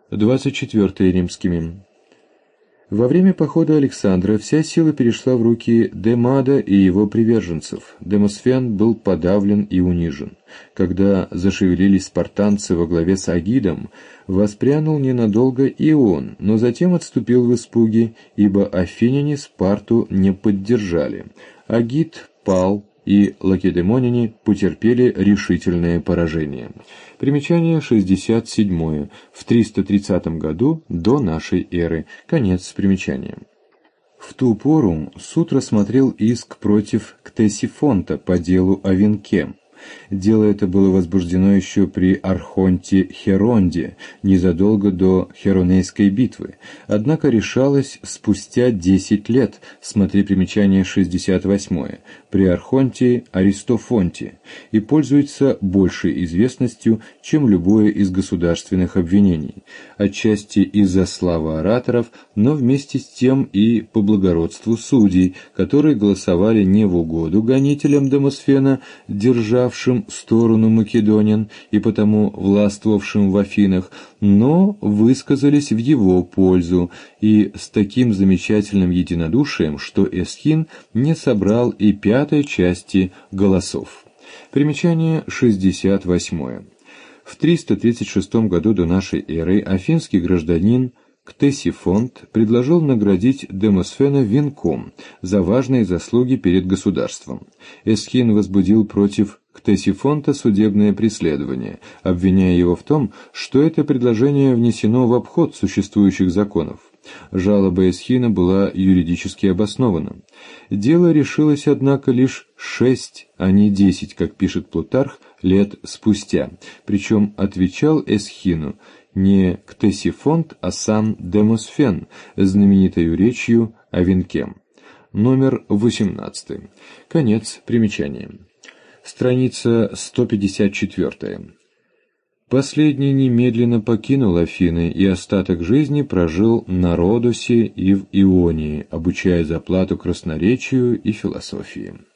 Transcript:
24 римскими. Во время похода Александра вся сила перешла в руки Демада и его приверженцев. Демосфен был подавлен и унижен. Когда зашевелились спартанцы во главе с Агидом, воспрянул ненадолго и он, но затем отступил в испуге, ибо афиняне Спарту не поддержали. Агид пал, и лакедемоняне потерпели решительное поражение. Примечание 67. В 330 году до нашей эры. Конец примечания. В ту пору суд рассмотрел иск против Ктесифонта по делу о венке. Дело это было возбуждено еще при архонте Херонде, незадолго до Херонейской битвы, однако решалось спустя 10 лет, смотри примечание 68, при архонте Аристофонте, и пользуется большей известностью, чем любое из государственных обвинений, отчасти из-за славы ораторов, но вместе с тем и по благородству судей, которые голосовали не в угоду гонителям Демосфена, державшим сторону македонян и потому властвовавшим в Афинах, но высказались в его пользу, и с таким замечательным единодушием, что Эсхин не собрал и 1/5 части голосов. Примечание 68. В 336 году до нашей эры афинский гражданин Ктесифонт предложил наградить Демосфена венком за важные заслуги перед государством. Эсхин возбудил против Ктесифонта судебное преследование, обвиняя его в том, что это предложение внесено в обход существующих законов. Жалоба Эсхина была юридически обоснована. Дело решилось, однако, лишь 6, а не 10, как пишет Плутарх, лет спустя, причем отвечал Эсхину не Ктесифонт, а сам Демосфен, знаменитою речью о венке. Номер 18. Конец примечания. Страница 154. Последний немедленно покинул Афины и остаток жизни прожил на Родосе и в Ионии, обучая за плату красноречию и философии.